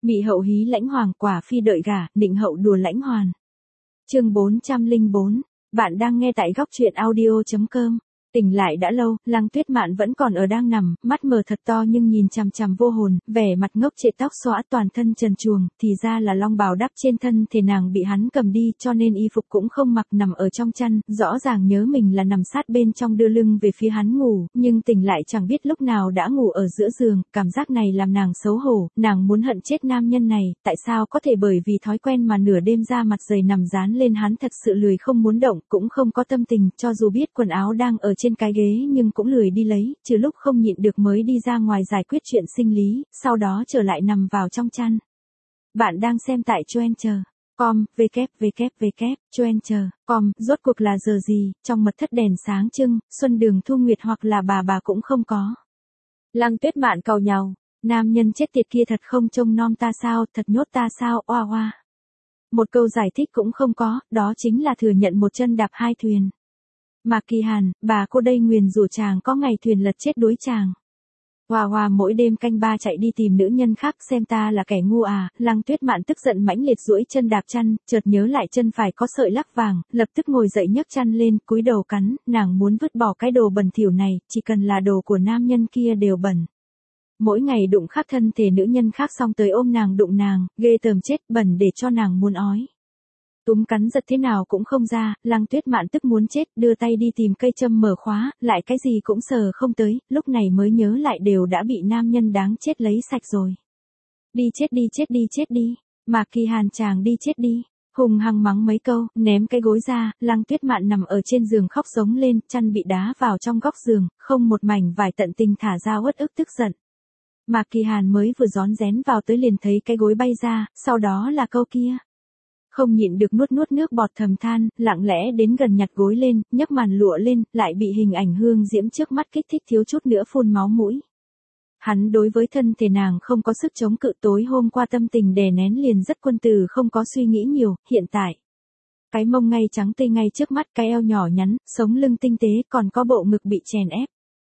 Mị hậu hí lãnh hoàng, quả phi đợi gả, định hậu đùa lãnh hoàn. Chương 404, bạn đang nghe tại góc truyện audio.com. Tỉnh lại đã lâu, Lăng Tuyết Mạn vẫn còn ở đang nằm, mắt mở thật to nhưng nhìn chằm chằm vô hồn, vẻ mặt ngốc trệ, tóc xõa, toàn thân trần truồng, thì ra là long bào đắp trên thân thể nàng bị hắn cầm đi, cho nên y phục cũng không mặc, nằm ở trong chăn, rõ ràng nhớ mình là nằm sát bên trong đưa lưng về phía hắn ngủ, nhưng tỉnh lại chẳng biết lúc nào đã ngủ ở giữa giường, cảm giác này làm nàng xấu hổ, nàng muốn hận chết nam nhân này, tại sao có thể bởi vì thói quen mà nửa đêm ra mặt dày nằm dán lên hắn, thật sự lười không muốn động, cũng không có tâm tình, cho dù biết quần áo đang ở trên cái ghế nhưng cũng lười đi lấy, trừ lúc không nhịn được mới đi ra ngoài giải quyết chuyện sinh lý, sau đó trở lại nằm vào trong chăn. Bạn đang xem tại Choencher.com, Choencher.com, rốt cuộc là giờ gì, trong mật thất đèn sáng trưng, Xuân Đường Thu Nguyệt hoặc là bà cũng không có. Lăng Tuyết Mạn càu nhàu, nam nhân chết tiệt kia thật không trông nom ta sao, thật nhốt ta sao, oa oa. Một câu giải thích cũng không có, đó chính là thừa nhận một chân đạp hai thuyền. Mạc Kỳ Hàn, bà cô đây nguyền rủa chàng có ngày thuyền lật chết đuối chàng. Hòa Hòa mỗi đêm canh ba chạy đi tìm nữ nhân khác, xem ta là kẻ ngu à. Lăng Tuyết Mạn tức giận mãnh liệt duỗi chân đạp chăn, chợt nhớ lại chân phải có sợi lắc vàng, lập tức ngồi dậy nhấc chăn lên, cúi đầu cắn, nàng muốn vứt bỏ cái đồ bẩn thỉu này, chỉ cần là đồ của nam nhân kia đều bẩn. Mỗi ngày đụng khắp thân thể nữ nhân khác xong tới ôm nàng đụng nàng, ghê tởm chết, bẩn để cho nàng muốn ói. Túm cắn giật thế nào cũng không ra, Lăng Tuyết Mạn tức muốn chết, đưa tay đi tìm cây châm mở khóa, lại cái gì cũng sờ không tới, lúc này mới nhớ lại đều đã bị nam nhân đáng chết lấy sạch rồi. Đi chết đi, Mạc Kỳ Hàn chàng đi chết đi, hùng hăng mắng mấy câu, ném cái gối ra, Lăng Tuyết Mạn nằm ở trên giường khóc giống lên, chăn bị đá vào trong góc giường, không một mảnh vải tận tình thả ra uất ức tức giận. Mạc Kỳ Hàn mới vừa rón rén vào tới liền thấy cái gối bay ra, sau đó là câu kia. Không nhịn được nuốt nước bọt thầm than, lặng lẽ đến gần nhặt gối lên, nhấc màn lụa lên, lại bị hình ảnh hương diễm trước mắt kích thích thiếu chút nữa phun máu mũi. Hắn đối với thân thể nàng không có sức chống cự, tối hôm qua tâm tình đè nén liền rất quân tử, không có suy nghĩ nhiều, hiện tại. Cái mông ngay trắng tươi ngay trước mắt, cái eo nhỏ nhắn, sống lưng tinh tế, còn có bộ ngực bị chèn ép.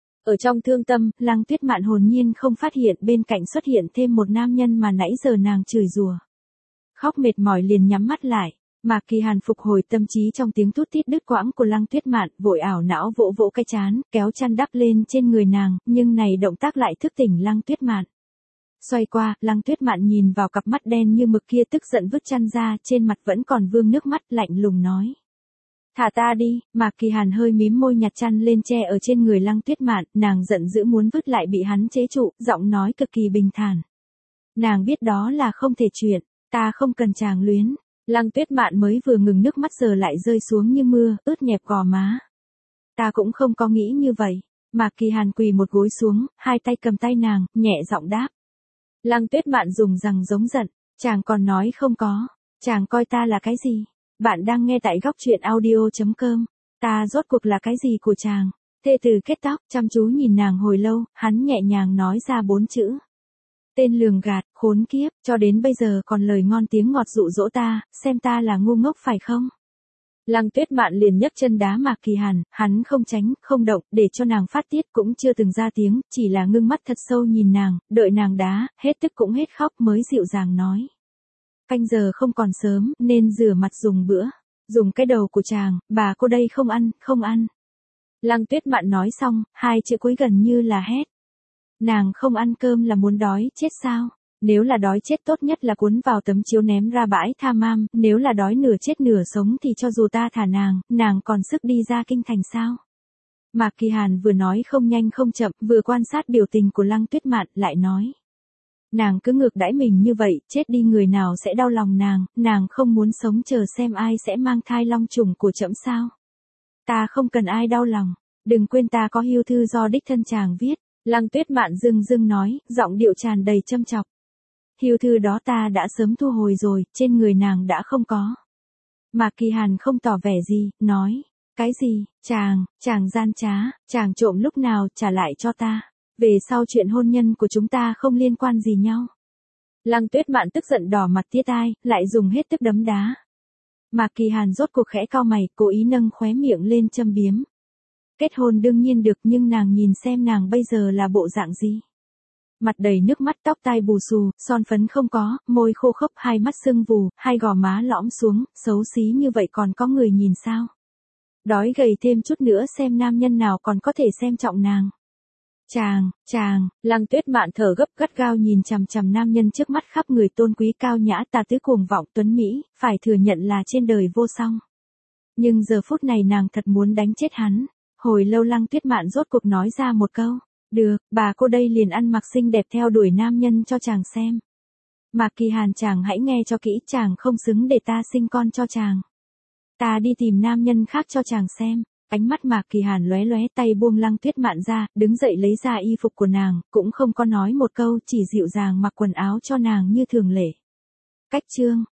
Ở trong thương tâm, Lăng Tuyết Mạn hồn nhiên không phát hiện bên cạnh xuất hiện thêm một nam nhân mà nãy giờ nàng chửi rủa. Khóc mệt mỏi liền nhắm mắt lại, Mạc Kỳ Hàn phục hồi tâm trí trong tiếng thút thít đứt quãng của Lăng Tuyết Mạn, vội ảo não vỗ vỗ cái trán, kéo chăn đắp lên trên người nàng, nhưng này động tác lại thức tỉnh Lăng Tuyết Mạn. Xoay qua, Lăng Tuyết Mạn nhìn vào cặp mắt đen như mực kia, tức giận vứt chăn ra, trên mặt vẫn còn vương nước mắt, lạnh lùng nói. Thả ta đi, Mạc Kỳ Hàn hơi mím môi nhặt chăn lên che ở trên người Lăng Tuyết Mạn, nàng giận dữ muốn vứt lại bị hắn chế trụ, giọng nói cực kỳ bình thản. Nàng biết đó là không thể chuyện. Ta không cần chàng luyến. Lăng Tuyết Mạn mới vừa ngừng nước mắt giờ lại rơi xuống như mưa, ướt nhẹp gò má. Ta cũng không có nghĩ như vậy. Mạc Kỳ Hàn quỳ một gối xuống, hai tay cầm tay nàng, nhẹ giọng đáp. Lăng Tuyết Mạn dùng rằng giống giận. Chàng còn nói không có. Chàng coi ta là cái gì? Bạn đang nghe tại góc truyện audio.com. Ta rốt cuộc là cái gì của chàng? Thê từ kết tóc, chăm chú nhìn nàng hồi lâu, hắn nhẹ nhàng nói ra 4 chữ. Tên lường gạt, khốn kiếp, cho đến bây giờ còn lời ngon tiếng ngọt dụ dỗ ta, xem ta là ngu ngốc phải không? Lăng Tuyết Mạn liền nhấc chân đá Mạc Kỳ Hàn, hắn không tránh, không động, để cho nàng phát tiết, cũng chưa từng ra tiếng, chỉ là ngưng mắt thật sâu nhìn nàng, đợi nàng đá, hết tức cũng hết khóc mới dịu dàng nói. Canh giờ không còn sớm, nên rửa mặt dùng bữa, dùng cái đầu của chàng, bà cô đây không ăn. Lăng Tuyết Mạn nói xong, hai chữ cuối gần như là hét. Nàng không ăn cơm là muốn đói chết sao? Nếu là đói chết tốt nhất là cuốn vào tấm chiếu ném ra bãi tha mam, nếu là đói nửa chết nửa sống thì cho dù ta thả nàng còn sức đi ra kinh thành sao? Mạc Kỳ Hàn vừa nói không nhanh không chậm, vừa quan sát biểu tình của Lăng Tuyết Mạn, lại nói. Nàng cứ ngược đãi mình như vậy, chết đi người nào sẽ đau lòng nàng không muốn sống chờ xem ai sẽ mang thai long trùng của trẫm sao? Ta không cần ai đau lòng, đừng quên ta có hưu thư do đích thân chàng viết. Lăng Tuyết Mạn dưng nói, giọng điệu tràn đầy châm chọc. Hưu thư đó ta đã sớm thu hồi rồi, trên người nàng đã không có. Mạc Kỳ Hàn không tỏ vẻ gì, nói, cái gì, chàng gian trá, chàng trộm lúc nào trả lại cho ta. Về sau chuyện hôn nhân của chúng ta không liên quan gì nhau. Lăng Tuyết Mạn tức giận đỏ mặt tía tai, lại dùng hết tức đấm đá. Mạc Kỳ Hàn rốt cuộc khẽ cau mày, cố ý nâng khóe miệng lên châm biếm. Kết hôn đương nhiên được nhưng nàng nhìn xem nàng bây giờ là bộ dạng gì. Mặt đầy nước mắt, tóc tai bù xù, son phấn không có, môi khô khốc, hai mắt sưng vù, hai gò má lõm xuống, xấu xí như vậy còn có người nhìn sao? Đói gầy thêm chút nữa xem nam nhân nào còn có thể xem trọng nàng. Chàng, Lăng Tuyết Mạn thở gấp gắt gao nhìn chằm chằm nam nhân trước mắt, khắp người tôn quý cao nhã tà tứ cuồng vọng tuấn Mỹ, phải thừa nhận là trên đời vô song. Nhưng giờ phút này nàng thật muốn đánh chết hắn. Hồi lâu Lăng Tuyết Mạn rốt cuộc nói ra một câu, được, bà cô đây liền ăn mặc xinh đẹp theo đuổi nam nhân cho chàng xem. Mạc Kỳ Hàn, chàng hãy nghe cho kỹ, chàng không xứng để ta sinh con cho chàng. Ta đi tìm nam nhân khác cho chàng xem. Ánh mắt Mạc Kỳ Hàn lóe lóe, tay buông Lăng Tuyết Mạn ra, đứng dậy lấy ra y phục của nàng, cũng không có nói một câu, chỉ dịu dàng mặc quần áo cho nàng như thường lệ. Cách chương